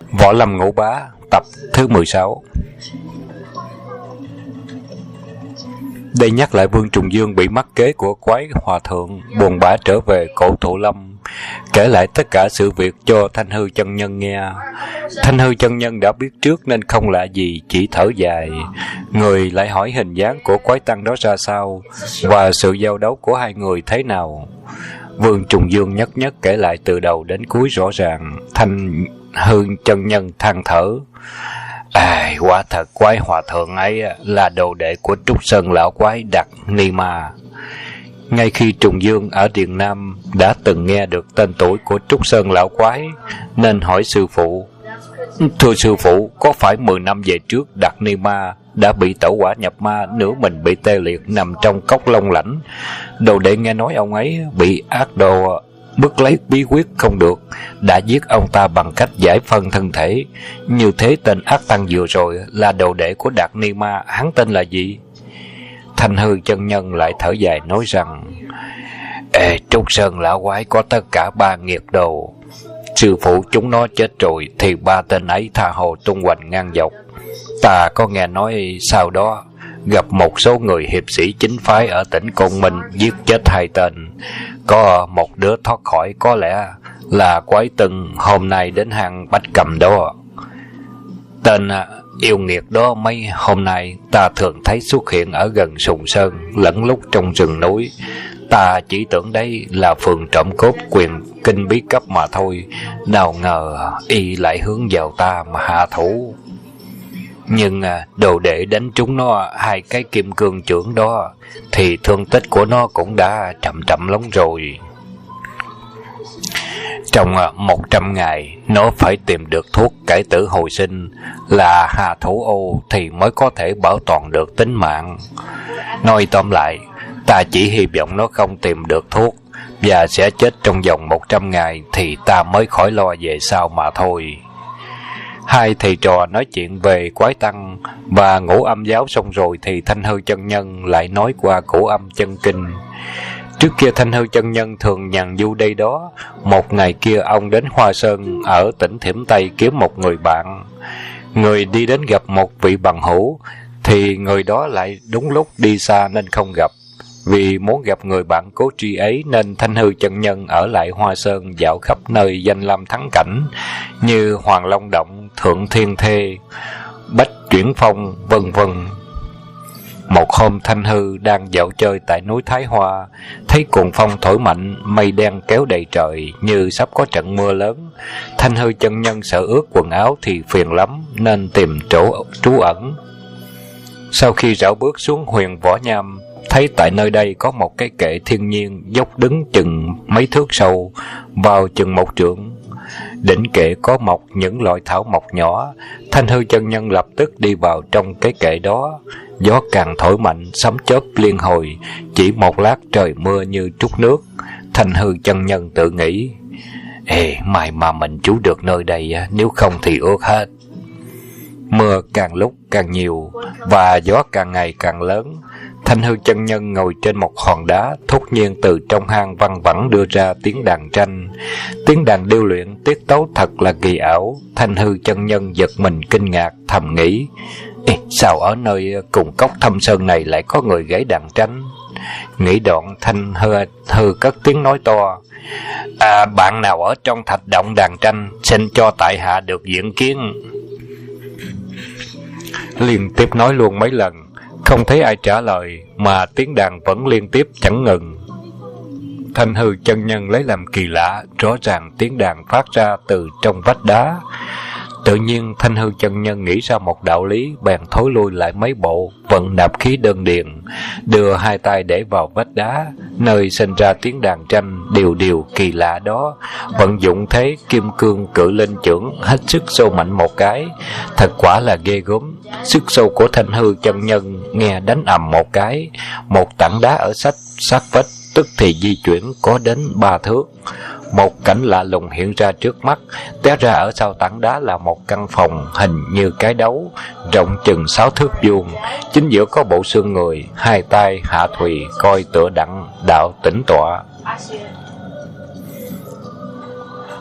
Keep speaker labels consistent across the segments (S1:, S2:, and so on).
S1: Võ Lâm Ngũ Bá tập thứ 16. Đây nhắc lại Vương Trùng Dương bị mắc kế của quái hòa thượng, buồn bã trở về Cổ Thụ Lâm, kể lại tất cả sự việc cho Thanh Hư chân nhân nghe. Thanh Hư chân nhân đã biết trước nên không lạ gì, chỉ thở dài. Người lại hỏi hình dáng của quái tăng đó ra sao và sự giao đấu của hai người thế nào. Vương Trùng Dương nhất nhất kể lại từ đầu đến cuối rõ ràng. Thanh Hư chân nhân than thở: quả thật quái hòa thượng ấy là đồ đệ của Trúc Sơn lão quái Đạt Ni Ma. Ngay khi Trùng Dương ở Điền Nam đã từng nghe được tên tuổi của Trúc Sơn lão quái, nên hỏi sư phụ: thưa sư phụ, có phải 10 năm về trước Đạt Ni Ma đã bị tẩu hỏa nhập ma, nửa mình bị tê liệt nằm trong cốc Long Lãnh? Đồ đệ nghe nói ông ấy bị ác đồ bức lấy bí quyết không được, đã giết ông ta bằng cách giải phân thân thể. Như thế tên ác tăng vừa rồi là đồ đệ của Đạt Ni Ma, hắn tên là gì? Thanh Hư chân nhân lại thở dài nói rằng: Trúc Sơn lão quái có tất cả 3 nghiệt đồ. Sư phụ chúng nó chết rồi thì 3 tên ấy tha hồ tung hoành ngang dọc. Ta có nghe nói sau đó gặp một số người hiệp sĩ chính phái ở tỉnh Côn Minh giết chết 2 tên. Có một đứa thoát khỏi, có lẽ là quái từng hôm nay đến hang Bách Cầm đó. Tên yêu nghiệt đó mấy hôm nay ta thường thấy xuất hiện ở gần Sùng Sơn, lẫn lúc trong rừng núi. Ta chỉ tưởng đây là phường trộm cốt quyền kinh bí cấp mà thôi, nào ngờ y lại hướng vào ta mà hạ thủ. Nhưng đồ đệ đánh trúng nó 2 cái kim cương chưởng đó thì thương tích của nó cũng đã trầm lắm rồi. Trong 100 ngày nó phải tìm được thuốc cải tử hồi sinh, là hạ thủ ô thì mới có thể bảo toàn được tính mạng. Nói tóm lại, ta chỉ hy vọng nó không tìm được thuốc và sẽ chết trong vòng 100 ngày thì ta mới khỏi lo về sau mà thôi. Hai thầy trò nói chuyện về quái tăng và Ngũ Âm giáo xong rồi thì Thanh Hư chân nhân lại nói qua Cửu Âm chân kinh. Trước kia Thanh Hư chân nhân thường nhàn du đây đó. Một ngày kia ông đến Hoa Sơn ở tỉnh Thiểm Tây kiếm một người bạn. Người đi đến gặp một vị bằng hữu thì người đó lại đúng lúc đi xa nên không gặp. Vì muốn gặp người bạn cố tri ấy nên Thanh Hư chân nhân ở lại Hoa Sơn dạo khắp nơi danh lam thắng cảnh như Hoàng Long Động, Thượng Thiên Thê, Bách Chuyển Phong, vân vân. Một hôm Thanh Hư đang dạo chơi tại núi Thái Hoa, thấy cuồng phong thổi mạnh, mây đen kéo đầy trời như sắp có trận mưa lớn. Thanh Hư chân nhân sợ ướt quần áo thì phiền lắm nên tìm chỗ trú ẩn. Sau khi rảo bước xuống Huyền Võ Nham, thấy tại nơi đây có một cái kệ thiên nhiên dốc đứng chừng mấy thước sâu, vào chừng 1 trượng. Đỉnh kệ có mọc những loại thảo mộc nhỏ. Thanh Hư chân nhân lập tức đi vào trong cái kệ đó. Gió càng thổi mạnh, sấm chớp liên hồi, chỉ một lát trời mưa như trút nước. Thanh Hư chân nhân tự nghĩ: may mà mình trú được nơi đây, nếu không thì ướt hết. Mưa càng lúc càng nhiều và gió càng ngày càng lớn. Thanh Hư chân nhân ngồi trên một hòn đá, thốt nhiên từ trong hang văng vẳng đưa ra tiếng đàn tranh. Tiếng đàn điêu luyện, tiết tấu thật là kỳ ảo. Thanh Hư chân nhân giật mình kinh ngạc, thầm nghĩ: sao ở nơi cùng cốc thâm sơn này lại có người gãy đàn tranh? Nghĩ đoạn, Thanh Hư cất tiếng nói to: bạn nào ở trong thạch động đàn tranh, xin cho tại hạ được diện kiến. Liên tiếp nói luôn mấy lần, không thấy ai trả lời mà tiếng đàn vẫn liên tiếp chẳng ngừng. Thanh Hư chân nhân lấy làm kỳ lạ, rõ ràng tiếng đàn phát ra từ trong vách đá. Tự nhiên Thanh Hư chân nhân nghĩ ra một đạo lý, bèn thối lui lại mấy bộ, vận nạp khí đơn điền, đưa 2 tay để vào vách đá, nơi sinh ra tiếng đàn tranh điều kỳ lạ đó, vận dụng thế kim cương cự linh chưởng, hết sức xô mạnh một cái. Thật quả là ghê gớm. Sức xô của Thanh Hư chân nhân nghe đánh ầm một cái, một tảng đá ở sát vách tức thì di chuyển có đến 3 thước. Một cảnh lạ lùng hiện ra trước mắt. Té ra ở sau tảng đá là một căn phòng hình như cái đấu, rộng chừng 6 thước vuông. Chính giữa có bộ xương người, 2 tay hạ thùy, coi tựa đặng đạo tĩnh tọa.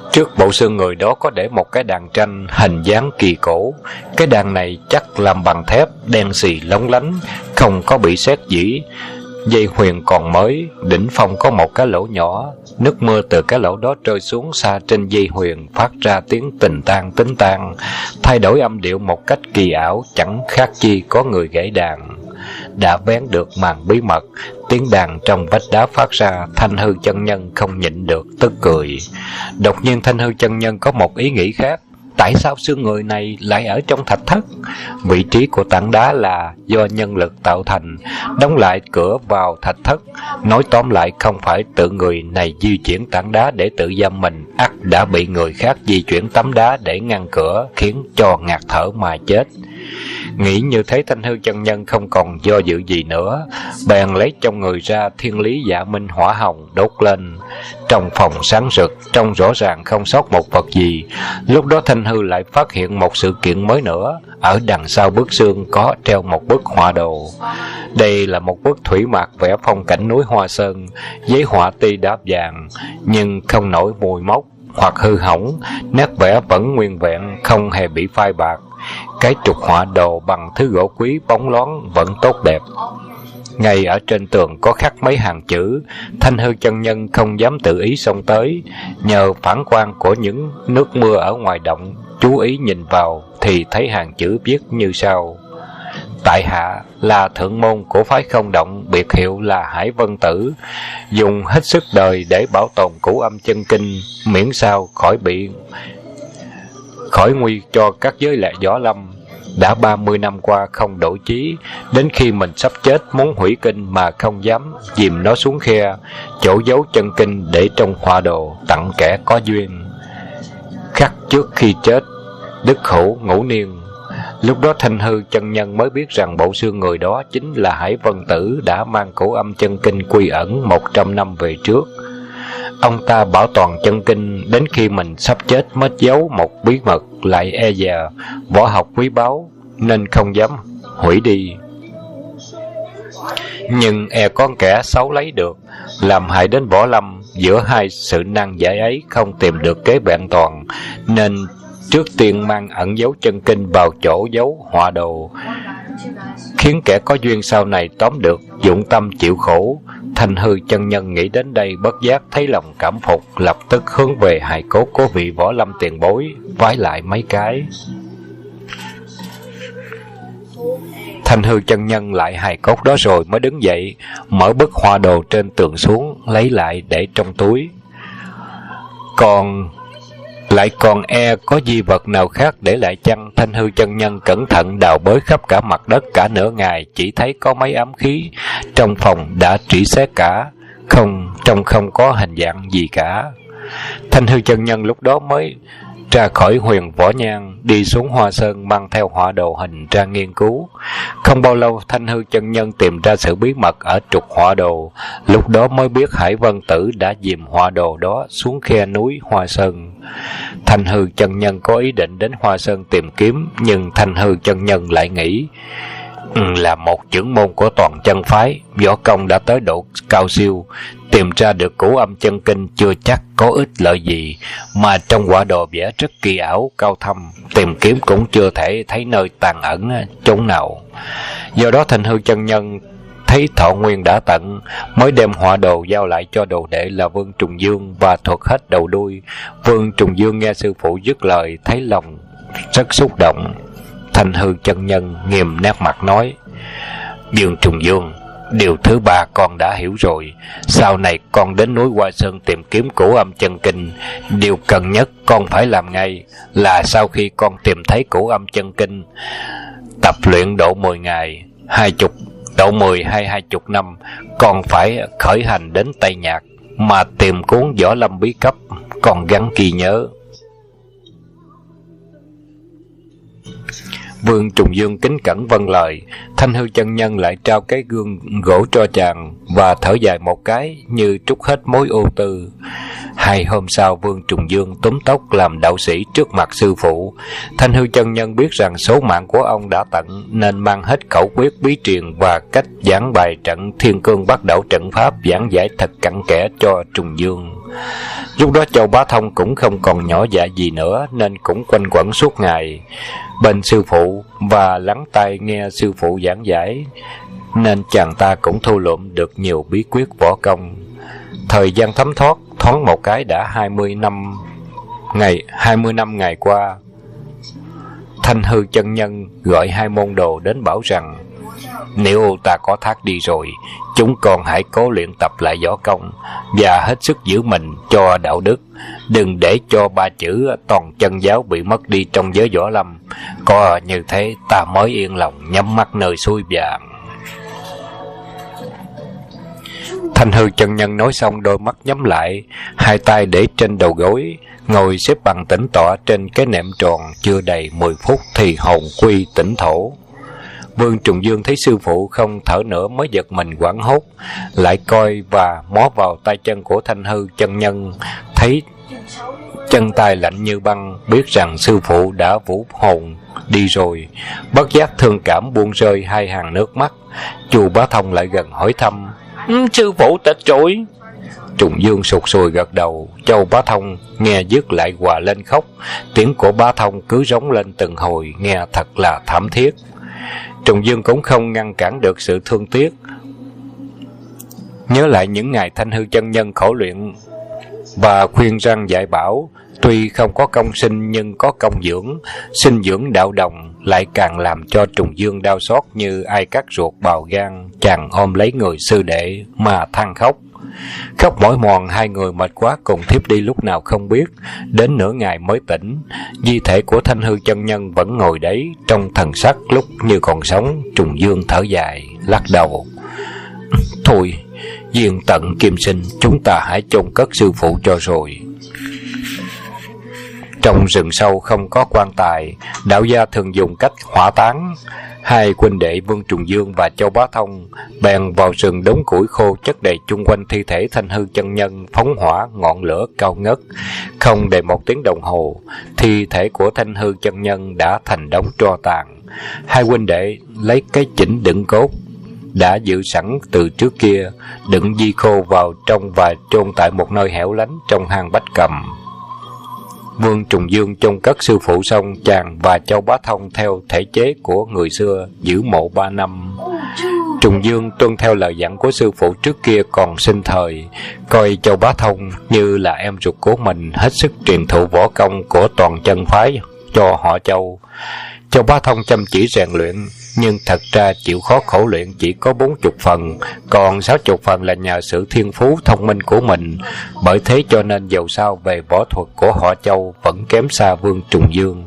S1: Trước bộ xương người đó có để một cái đàn tranh hình dáng kỳ cổ. Cái đàn này chắc làm bằng thép, đen xì lóng lánh, không có bị sét dỉ. Dây huyền còn mới, đỉnh phong có một cái lỗ nhỏ. Nước mưa từ cái lỗ đó rơi xuống xa trên dây huyền, phát ra tiếng tình tan tính tan, thay đổi âm điệu một cách kỳ ảo, chẳng khác chi có người gãy đàn. Đã vén được màn bí mật, tiếng đàn trong vách đá phát ra. Thanh Hư chân nhân không nhịn được tức cười. Đột nhiên Thanh Hư chân nhân có một ý nghĩ khác. Tại sao xương người này lại ở trong thạch thất? Vị trí của tảng đá là do nhân lực tạo thành, đóng lại cửa vào thạch thất. Nói tóm lại, không phải tự người này di chuyển tảng đá để tự giam mình, ắt đã bị người khác di chuyển tấm đá để ngăn cửa, khiến cho ngạt thở mà chết. Nghĩ như thế, Thanh Hư chân nhân không còn do dự gì nữa, bèn lấy trong người ra Thiên Lý Dạ Minh hỏa hồng đốt lên. Trong phòng sáng rực, trông rõ ràng không sót một vật gì. Lúc đó Thanh Hư lại phát hiện một sự kiện mới nữa. Ở đằng sau bức xương có treo một bức họa đồ. Đây là một bức thủy mạc vẽ phong cảnh núi Hoa Sơn. Giấy họa tuy đáp vàng nhưng không nổi mùi mốc hoặc hư hỏng, nét vẽ vẫn nguyên vẹn, không hề bị phai bạc. Cái trục họa đồ bằng thứ gỗ quý bóng loáng vẫn tốt đẹp. Ngay ở trên tường có khắc mấy hàng chữ. Thanh Hư chân nhân không dám tự ý xông tới, nhờ phản quang của những nước mưa ở ngoài động, chú ý nhìn vào thì thấy hàng chữ viết như sau: Tại hạ là thượng môn của phái Không Động, biệt hiệu là Hải Vân Tử, dùng hết sức đời để bảo tồn cửu âm chân kinh, miễn sao khỏi nguy cho các giới lệ võ lâm. Đã 30 năm qua không đổi chí, đến khi mình sắp chết muốn hủy kinh mà không dám, dìm nó xuống khe, chỗ giấu chân kinh để trong họa đồ tặng kẻ có duyên. Khắc trước khi chết, đức hữu ngũ niên. Lúc đó Thanh Hư chân nhân mới biết rằng bộ xương người đó chính là Hải Vân Tử đã mang cửu âm chân kinh quy ẩn 100 năm về trước. Ông ta bảo toàn chân kinh đến khi mình sắp chết mới giấu một bí mật, lại e dè võ học quý báu nên không dám hủy đi. Nhưng e con kẻ xấu lấy được, làm hại đến võ lâm. Giữa hai sự nan giải ấy không tìm được kế vẹn toàn, nên trước tiên mang ẩn giấu chân kinh vào chỗ giấu họa đồ, khiến kẻ có duyên sau này tóm được, dụng tâm chịu khổ. Thanh Hư chân nhân nghĩ đến đây bất giác thấy lòng cảm phục, lập tức hướng về hài cốt của vị võ lâm tiền bối, vái lại mấy cái. Thanh Hư chân nhân lại hài cốt đó rồi mới đứng dậy, mở bức họa đồ trên tường xuống, lấy lại để trong túi. Còn e có di vật nào khác để lại chăng? Thanh Hư chân nhân cẩn thận đào bới khắp cả mặt đất cả nửa ngày, chỉ thấy có mấy ám khí. Trong phòng đã trĩ xét cả, trông không có hình dạng gì cả. Thanh Hư chân nhân lúc đó mới ra khỏi huyền võ nhang, đi xuống Hoa Sơn mang theo họa đồ hình ra nghiên cứu. Không bao lâu Thanh Hư chân nhân tìm ra sự bí mật ở trục họa đồ. Lúc đó mới biết Hải Vân Tử đã dìm họa đồ đó xuống khe núi Hoa Sơn. Thanh Hư chân nhân có ý định đến Hoa Sơn tìm kiếm, nhưng Thanh Hư chân nhân lại nghĩ là một trưởng môn của toàn chân phái, võ công đã tới độ cao siêu, tìm ra được cửu âm chân kinh chưa chắc có ích lợi gì, mà trong họa đồ vẽ rất kỳ ảo cao thâm, tìm kiếm cũng chưa thể thấy nơi tàn ẩn chốn nào. Do đó Thanh Hư chân nhân thấy thọ nguyên đã tận, mới đem họa đồ giao lại cho đồ đệ là Vương Trùng Dương và thuật hết đầu đuôi. Vương Trùng Dương nghe sư phụ dứt lời, thấy lòng rất xúc động. Thanh Hư chân nhân nghiêm nét mặt nói: Vương Trùng Dương, điều thứ ba con đã hiểu rồi. Sau này con đến núi Hoa Sơn tìm kiếm cửu âm chân kinh, điều cần nhất con phải làm ngay là sau khi con tìm thấy cửu âm chân kinh, tập luyện độ 10 ngày, độ 10 hay 20 năm, con phải khởi hành đến Tây Nhạc mà tìm cuốn Võ Lâm bí cấp, con gắng ghi nhớ. Vương Trùng Dương kính cẩn vâng lời. Thanh Hư chân nhân lại trao cái gương gỗ cho chàng và thở dài một cái như trút hết mối ưu tư. 2 hôm sau, Vương Trùng Dương túm tóc làm đạo sĩ trước mặt sư phụ. Thanh Hư chân nhân biết rằng số mạng của ông đã tận, nên mang hết khẩu quyết bí truyền và cách giảng bài trận Thiên Cương Bắt Đảo trận pháp giảng giải thật cặn kẽ cho Trùng Dương. Lúc đó Châu Bá Thông cũng không còn nhỏ dạ gì nữa, nên cũng quanh quẩn suốt ngày bên sư phụ và lắng tai nghe sư phụ giảng giải, nên chàng ta cũng thu lượm được nhiều bí quyết võ công. Thời gian thấm thoát, thoáng một cái đã 20 năm ngày qua. Thanh Hư chân nhân gọi 2 môn đồ đến bảo rằng: nếu ta có thác đi rồi, chúng con hãy cố luyện tập lại võ công và hết sức giữ mình cho đạo đức, đừng để cho 3 chữ toàn chân giáo bị mất đi trong giới võ lâm. Có như thế ta mới yên lòng nhắm mắt nơi xuôi vàng. Thanh Hư chân nhân nói xong, đôi mắt nhắm lại, 2 tay để trên đầu gối, ngồi xếp bằng tĩnh tọa trên cái nệm tròn. Chưa đầy 10 phút thì hồn quy tỉnh thổ. Vương Trùng Dương thấy sư phụ không thở nữa mới giật mình hoảng hốt, lại coi và mó vào tay chân của Thanh Hư chân nhân, thấy chân tay lạnh như băng, biết rằng sư phụ đã vũ hồn đi rồi. Bất giác thương cảm buông rơi 2 hàng nước mắt. Chu Bá Thông lại gần hỏi thăm: sư phụ tịch rồi? Trùng Dương sụt sùi gật đầu. Châu Bá Thông nghe dứt lại hòa lên khóc. Tiếng của Bá Thông cứ rống lên từng hồi, nghe thật là thảm thiết. Trùng Dương cũng không ngăn cản được sự thương tiếc. Nhớ lại những ngày Thanh Hư chân nhân khổ luyện và khuyên răn dạy bảo, tuy không có công sinh nhưng có công dưỡng. Sinh dưỡng đạo đồng lại càng làm cho Trùng Dương đau xót như ai cắt ruột bào gan. Chàng ôm lấy người sư đệ mà than khóc. Khóc mỏi mòn, 2 người mệt quá cùng thiếp đi lúc nào không biết. Đến nửa ngày mới tỉnh. Di thể của Thanh Hư chân nhân vẫn ngồi đấy, trong thần sắc lúc như còn sống. Trùng Dương thở dài lắc đầu: thôi, duyên tận kim sinh, chúng ta hãy chôn cất sư phụ cho rồi. Trong rừng sâu không có quan tài, đạo gia thường dùng cách hỏa táng. 2 huynh đệ Vương Trùng Dương và Châu Bá Thông bèn vào rừng đống củi khô chất đầy chung quanh thi thể Thanh Hư chân nhân, phóng hỏa ngọn lửa cao ngất. Không đầy 1 tiếng đồng hồ, thi thể của Thanh Hư chân nhân đã thành đống tro tàn. 2 huynh đệ lấy cái chỉnh đựng cốt đã giữ sẵn từ trước kia, đựng di khô vào trong và chôn tại một nơi hẻo lánh trong hang Bách Cầm. Vương Trùng Dương chôn cất sư phụ xong, chàng và Châu Bá Thông theo thể chế của người xưa giữ mộ 3 năm. Trùng Dương tuân theo lời dặn của sư phụ trước kia còn sinh thời, coi Châu Bá Thông như là em ruột của mình, hết sức truyền thụ võ công của toàn chân phái cho họ Châu. Châu Bá Thông chăm chỉ rèn luyện, nhưng thật ra chịu khó khổ luyện chỉ có 40 phần, còn 60 phần là nhờ sự thiên phú thông minh của mình. Bởi thế cho nên dầu sao về võ thuật của họ Châu vẫn kém xa Vương Trùng Dương.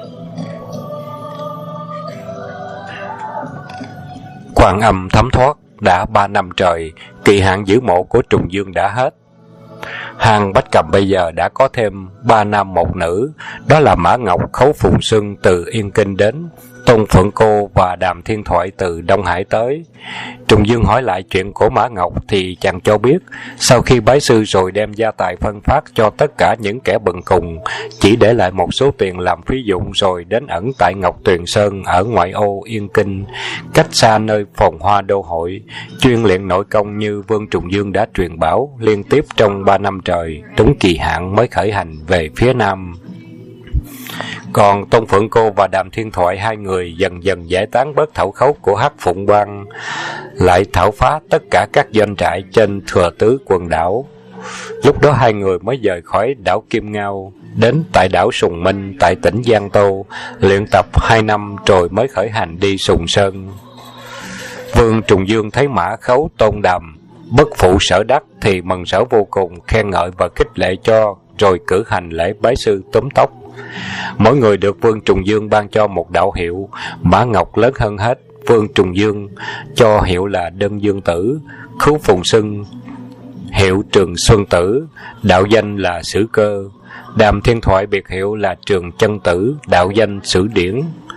S1: Quan Âm thấm thoát, đã 3 năm trời, kỳ hạn giữ mộ của Trùng Dương đã hết. Hang Bách Cầm bây giờ đã có thêm 3 nam 1 nữ, đó là Mã Ngọc, Khấu Phùng Xuân từ Yên Kinh đến, Tôn Phượng Cô và Đàm Thiên Thoại từ Đông Hải tới. Trùng Dương hỏi lại chuyện của Mã Ngọc thì chàng cho biết, sau khi bái sư rồi đem gia tài phân phát cho tất cả những kẻ bần cùng, chỉ để lại một số tiền làm phí dụng rồi đến ẩn tại Ngọc Tuyền Sơn ở ngoại ô Yên Kinh, cách xa nơi phồn hoa đô hội, chuyên luyện nội công như Vương Trùng Dương đã truyền bảo, liên tiếp trong 3 năm trời, đúng kỳ hạn mới khởi hành về phía Nam. Còn Tôn Phượng Cô và Đàm Thiên Thoại, 2 người dần dần giải tán bớt thảo khấu của Hắc Phụng Quan, lại thảo phá tất cả các doanh trại trên Thừa Tứ quần đảo. Lúc đó 2 người mới rời khỏi đảo Kim Ngao, đến tại đảo Sùng Minh tại tỉnh Giang Tô, luyện tập 2 năm rồi mới khởi hành đi Sùng Sơn. Vương Trùng Dương thấy Mã Khấu, Tôn Đàm bất phụ sở đắc thì mừng sở vô cùng, khen ngợi và khích lệ cho, rồi cử hành lễ bái sư túm tóc. Mỗi người được Vương Trùng Dương ban cho một đạo hiệu. Mã Ngọc lớn hơn hết, Vương Trùng Dương cho hiệu là Đơn Dương Tử, Khấu Phùng Xuân hiệu Trường Xuân Tử, đạo danh là Sử Cơ. Đàm Thiên Thoại biệt hiệu là Trường Chân Tử, đạo danh Sử Điển.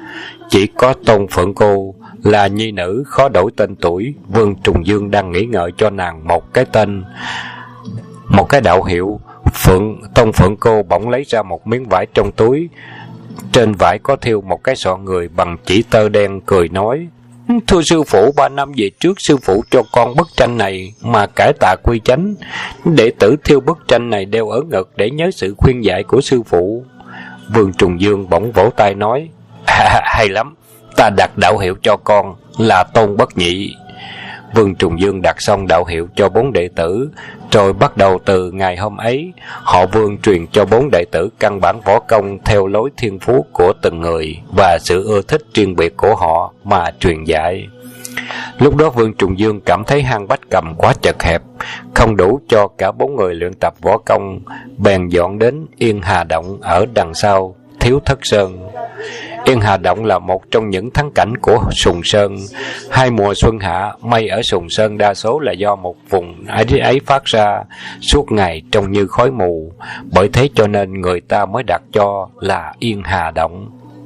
S1: Chỉ có Tôn Phượng Cô là nhi nữ khó đổi tên tuổi. Vương Trùng Dương đang nghĩ ngợi cho nàng một cái tên, một cái đạo hiệu. Tôn Phượng Cô bỗng lấy ra một miếng vải trong túi. Trên vải có thêu một cái sọ người bằng chỉ tơ đen, cười nói: "Thưa sư phụ, 3 năm về trước sư phụ cho con bức tranh này mà cải tà quy chánh. Đệ tử thêu bức tranh này đeo ở ngực để nhớ sự khuyên dạy của sư phụ." Vương Trùng Dương bỗng vỗ tay nói: Hay lắm, ta đặt đạo hiệu cho con là Tôn Bất Nhị." Vương Trùng Dương đặt xong đạo hiệu cho 4 đệ tử, rồi bắt đầu từ ngày hôm ấy, họ Vương truyền cho 4 đệ tử căn bản võ công theo lối thiên phú của từng người và sự ưa thích riêng biệt của họ mà truyền dạy. Lúc đó Vương Trùng Dương cảm thấy hang Bách Cầm quá chật hẹp, không đủ cho cả 4 người luyện tập võ công, bèn dọn đến Yên Hà Động ở đằng sau Thiếu Thất Sơn. Yên Hà Động là một trong những thắng cảnh của Sùng Sơn. 2 mùa xuân hạ, mây ở Sùng Sơn đa số là do một vùng ấy phát ra, suốt ngày trông như khói mù, bởi thế cho nên người ta mới đặt cho là Yên Hà Động.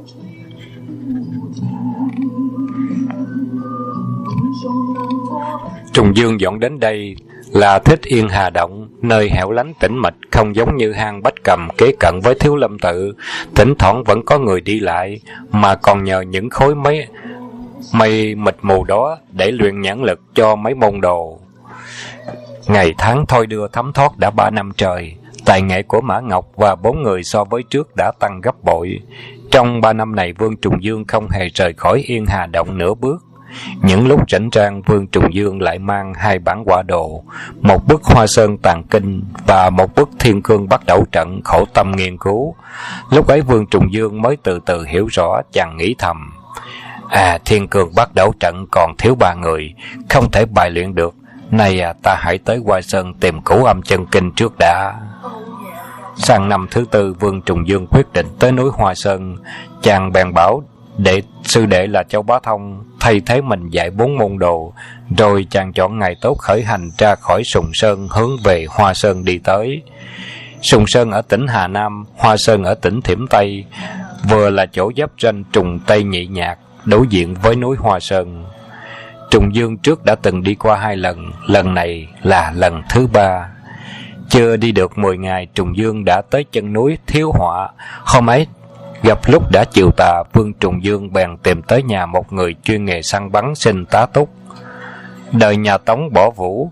S1: Trùng Dương dọn đến đây là thích Yên Hà Động, nơi hẻo lánh tĩnh mịch, không giống như hang Bách Cầm kế cận với Thiếu Lâm Tự, thỉnh thoảng vẫn có người đi lại, mà còn nhờ những khối mây mịt mù đó để luyện nhãn lực cho mấy môn đồ. Ngày tháng thôi đưa thấm thoát đã 3 năm trời, tài nghệ của Mã Ngọc và 4 người so với trước đã tăng gấp bội. Trong 3 năm này, Vương Trùng Dương không hề rời khỏi Yên Hà Động nửa bước. Những lúc rảnh rang, Vương Trùng Dương lại mang 2 bản họa đồ, một bức Hoa Sơn Tàn Kinh và một bức Thiên Cương Bắt Đẩu Trận, khổ tâm nghiên cứu. Lúc ấy Vương Trùng Dương mới từ từ hiểu rõ, chàng nghĩ thầm: Thiên Cương Bắt Đẩu Trận còn thiếu 3 người, không thể bài luyện được. Nay ta hãy tới Hoa Sơn tìm Cửu Âm Chân Kinh trước đã. Sang năm thứ 4, Vương Trùng Dương quyết định tới núi Hoa Sơn. Chàng bèn bảo sư đệ là Châu Bá Thông thay thế mình dạy 4 môn đồ, rồi chàng chọn ngày tốt khởi hành ra khỏi Sùng Sơn, hướng về Hoa Sơn đi tới. Sùng Sơn ở tỉnh Hà Nam, Hoa Sơn ở tỉnh Thiểm Tây, vừa là chỗ giáp ranh Trùng Tây Nhị Nhạc, đối diện với núi Hoa Sơn. Trùng Dương trước đã từng đi qua 2 lần, lần này là lần thứ 3. Chưa đi được 10 ngày, Trùng Dương đã tới chân núi Thiếu Họa. Hôm ấy gặp lúc đã chiều tà, Vương Trùng Dương bèn tìm tới nhà một người chuyên nghề săn bắn xin tá túc. Đời nhà Tống bỏ võ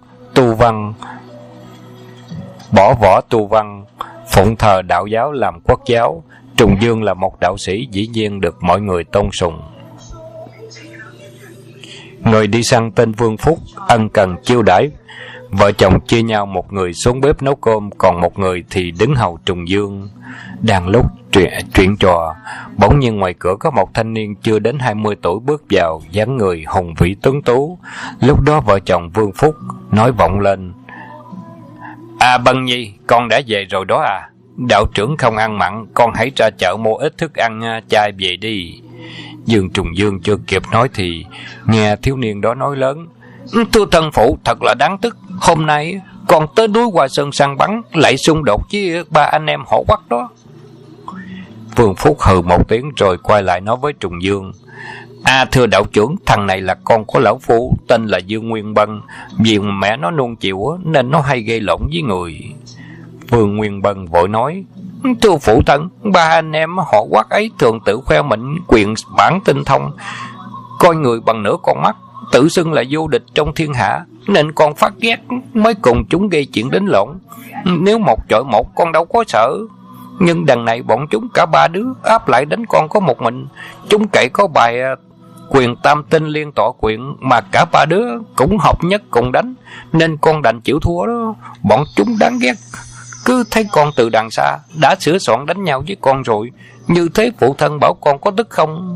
S1: tu văn, phụng thờ đạo giáo làm quốc giáo. Trùng Dương là một đạo sĩ, dĩ nhiên được mọi người tôn sùng. Người đi săn tên Vương Phúc ân cần chiêu đãi, vợ chồng chia nhau, một người xuống bếp nấu cơm, còn một người thì đứng hầu Trùng Dương. Đang lúc chuyện trò, bỗng nhiên ngoài cửa có một thanh niên chưa đến 20 tuổi bước vào, dáng người hùng vĩ tuấn tú. Lúc đó vợ chồng Vương Phúc nói vọng lên: Bân Nhi, con đã về rồi đó à? Đạo trưởng không ăn mặn, con hãy ra chợ mua ít thức ăn chay về đi. Dương Trùng Dương chưa kịp nói thì nghe thiếu niên đó nói lớn: Thưa thân phụ, thật là đáng tức. Hôm nay con tới núi Hoa Sơn săn bắn, lại xung đột với 3 anh em họ Quắc đó. Vương Phúc hừ một tiếng rồi quay lại nói với Trùng Dương: Thưa đạo trưởng, thằng này là con của lão phu, tên là Dương Nguyên Bân. Vì mẹ nó nuông chiều nên nó hay gây lộn với người. Vương Nguyên Bân vội nói: Thưa phụ thân, 3 anh em họ Quắc ấy thường tự khoe mình quyền bản tinh thông, coi người bằng nửa con mắt, tự xưng là vô địch trong thiên hạ, nên con phát ghét mới cùng chúng gây chuyện đánh lộn. Nếu một chọi một con đâu có sợ, nhưng đằng này bọn chúng cả 3 đứa áp lại đánh con có một mình. Chúng cậy có bài quyền tam tinh liên tọa quyền mà cả 3 đứa cũng hợp nhất cùng đánh, nên con đành chịu thua đó. Bọn chúng đáng ghét, cứ thấy con từ đằng xa đã sửa soạn đánh nhau với con rồi. Như thế phụ thân bảo con có tức không?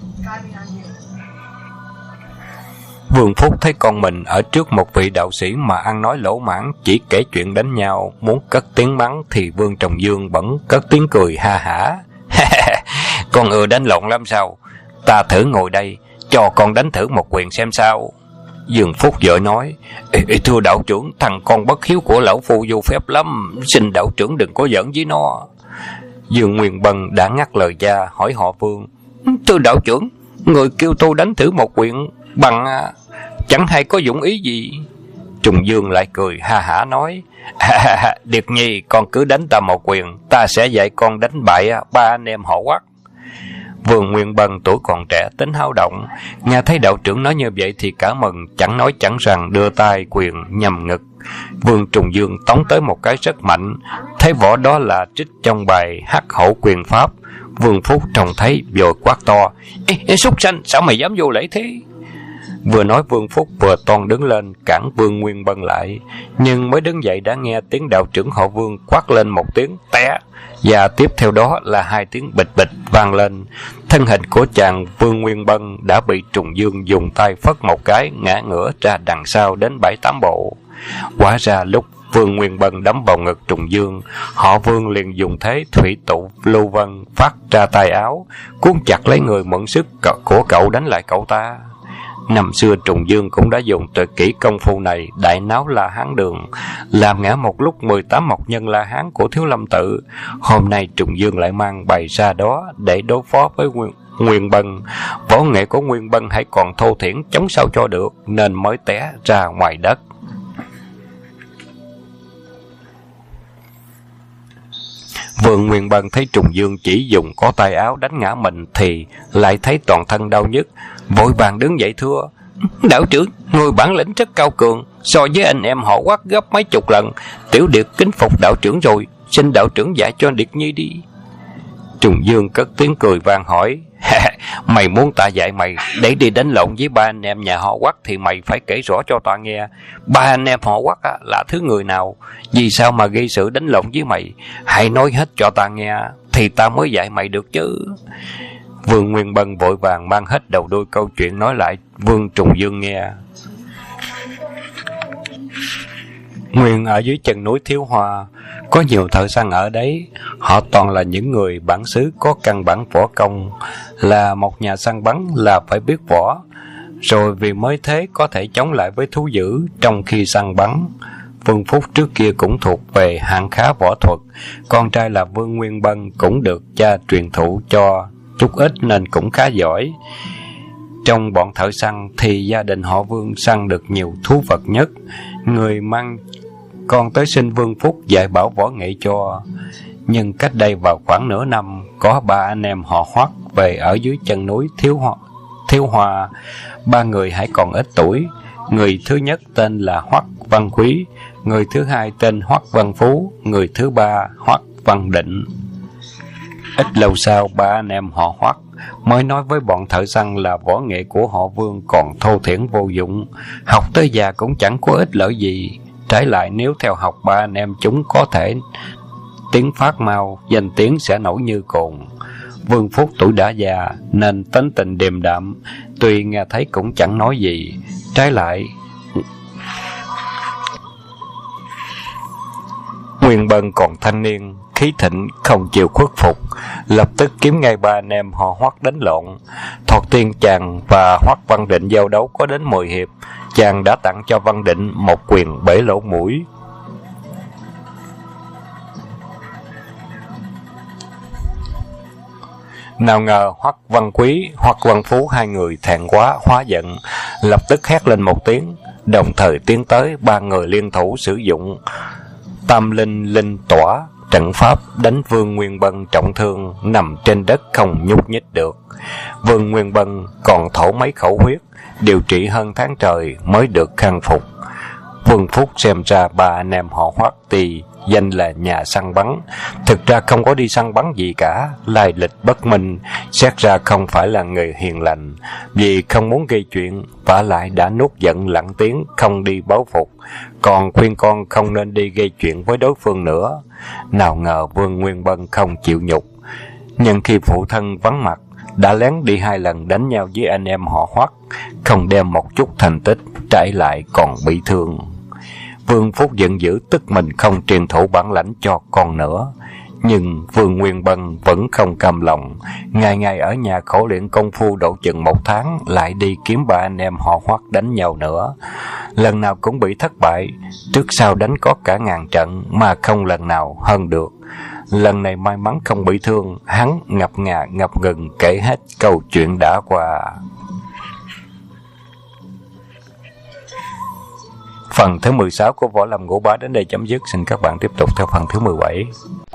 S1: Vương Phúc thấy con mình ở trước một vị đạo sĩ mà ăn nói lỗ mãng, chỉ kể chuyện đánh nhau, muốn cất tiếng mắng thì Vương Trùng Dương bỗng cất tiếng cười ha hả. Con ưa đánh lộn lắm sao? Ta thử ngồi đây, cho con đánh thử một quyền xem sao. Dương Phúc vội nói: Thưa đạo trưởng, thằng con bất hiếu của lão phu vô phép lắm, xin đạo trưởng đừng có giỡn với nó. Dương Nguyên Bân đã ngắt lời cha, hỏi họ Vương: Thưa đạo trưởng, Người kêu tôi đánh thử một quyền bằng chẳng hay có dụng ý gì. Trùng Dương lại cười ha hả nói: Điệt Nhi, con cứ đánh ta một quyền, ta sẽ dạy con đánh bại ba anh em họ Quách. Vương Nguyên Bân tuổi còn trẻ, tính háo động, nghe thấy đạo trưởng nói như vậy thì cả mừng, chẳng nói chẳng rằng đưa tay quyền nhằm ngực. Vương Trùng Dương tống tới một cái rất mạnh, thấy võ đó là trích trong bài Hắc Hổ Quyền Pháp. Vương Phúc trông thấy vội quát to: Ê, súc sanh, sao mày dám vô lễ thế? Vừa nói Vương Phúc vừa toan đứng lên cản Vương Nguyên Bân lại, nhưng mới đứng dậy đã nghe tiếng đạo trưởng họ Vương quát lên một tiếng té, và tiếp theo đó là hai tiếng bịch bịch vang lên. Thân hình của chàng Vương Nguyên Bân đã bị Trùng Dương dùng tay phất một cái, ngã ngửa ra đằng sau đến 7-8 bộ. Quả ra lúc Vương Nguyên Bân đấm vào ngực Trùng Dương, họ Vương liền dùng thế thủy tụ lưu vân phát ra tay áo, cuốn chặt lấy người mượn sức của cậu đánh lại cậu ta. Năm xưa Trùng Dương cũng đã dùng tuyệt kỹ công phu này đại náo La Hán Đường, làm ngã một lúc 18 mộc nhân La Hán của Thiếu Lâm Tự. Hôm nay Trùng Dương lại mang bày ra đó để đối phó với Nguyên Bân. Võ nghệ của Nguyên Bân hãy còn thô thiển, chống sao cho được, nên mới té ra ngoài đất. Vương Nguyên Bân thấy Trùng Dương chỉ dùng có tay áo đánh ngã mình thì lại thấy toàn thân đau nhức, vội vàng đứng dậy thưa: Đạo trưởng, người bản lĩnh rất cao cường, so với anh em họ Quách gấp mấy chục lần. Tiểu Điệt kính phục đạo trưởng rồi, xin đạo trưởng dạy cho Điệt Nhi đi. Trùng Dương cất tiếng cười vang hỏi: Mày muốn ta dạy mày để đi đánh lộn với ba anh em nhà họ Quách thì mày phải kể rõ cho ta nghe. Ba anh em họ Quách là thứ người nào? Vì sao mà gây sự đánh lộn với mày? Hãy nói hết cho ta nghe thì ta mới dạy mày được chứ. Vương Nguyên Bân vội vàng mang hết đầu đuôi câu chuyện nói lại Vương Trùng Dương nghe. Nguyên ở dưới chân núi Thiếu Hoa có nhiều thợ săn ở đấy, họ toàn là những người bản xứ có căn bản võ công. Là một nhà săn bắn là phải biết võ, rồi vì mới thế có thể chống lại với thú dữ trong khi săn bắn. Vương Phúc trước kia cũng thuộc về hạng khá võ thuật, con trai là Vương Nguyên Bân cũng được cha truyền thụ cho chút ít nên cũng khá giỏi. Trong bọn thợ săn thì gia đình họ Vương săn được nhiều thú vật nhất. Người mang con tới xin Vương Phúc dạy bảo võ nghệ cho. Nhưng cách đây vào khoảng nửa năm, có ba anh em họ Hoắc về ở dưới chân núi Thiếu Hoa. Ba người hãy còn ít tuổi. Người thứ nhất tên là Hoắc Văn Quý, người thứ hai tên Hoắc Văn Phú, người thứ ba Hoắc Văn Định. Ít lâu sau, ba anh em họ Hoắc mới nói với bọn thợ săn là võ nghệ của họ Vương còn thô thiển vô dụng, học tới già cũng chẳng có ích lợi gì. Trái lại nếu theo học ba anh em chúng có thể tiếng phát mau, danh tiếng sẽ nổi như cồn. Vương Phúc tuổi đã già nên tính tình điềm đạm, tuy nghe thấy cũng chẳng nói gì. Trái lại Nguyên Bân còn thanh niên, khí thịnh không chịu khuất phục, lập tức kiếm ngay ba anh em họ Hoắc đánh lộn. Thoạt tiên chàng và Hoắc Văn Định giao đấu có đến 10 hiệp, chàng đã tặng cho Văn Định một quyền bể lỗ mũi. Nào ngờ Hoắc Văn Quý, Hoắc Văn Phú hai người thẹn quá hóa giận, lập tức hét lên một tiếng, đồng thời tiến tới. Ba người liên thủ sử dụng Tam Linh Linh Tỏa trận pháp đánh Vương Nguyên Bân trọng thương, nằm trên đất không nhúc nhích được. Vương Nguyên Bân còn thổ mấy khẩu huyết, điều trị hơn tháng trời mới được khang phục. Vương Phúc xem ra ba anh em họ Hoắc thì danh là nhà săn bắn, thực ra không có đi săn bắn gì cả, lai lịch bất minh, xét ra không phải là người hiền lành. Vì không muốn gây chuyện, vả lại đã nuốt giận lặng tiếng không đi báo phục, còn khuyên con không nên đi gây chuyện với đối phương nữa. Nào ngờ Vương Nguyên Bân không chịu nhục, nhưng khi phụ thân vắng mặt đã lén đi 2 lần đánh nhau với anh em họ Hoắc, không đem một chút thành tích, trái lại còn bị thương. Vương Phúc giận dữ tức mình không truyền thụ bản lãnh cho con nữa. Nhưng Vương Nguyên Bân vẫn không cam lòng, ngày ngày ở nhà khổ luyện công phu độ chừng 1 tháng, lại đi kiếm ba anh em họ Hoắc đánh nhau nữa. Lần nào cũng bị thất bại, trước sau đánh có cả ngàn trận mà không lần nào hơn được. lần này may mắn không bị thương, hắn ngập ngà ngập ngừng kể hết câu chuyện đã qua. Phần thứ 16 của Võ Lâm Ngũ Bá đến đây chấm dứt. Xin các bạn tiếp tục theo phần thứ 17.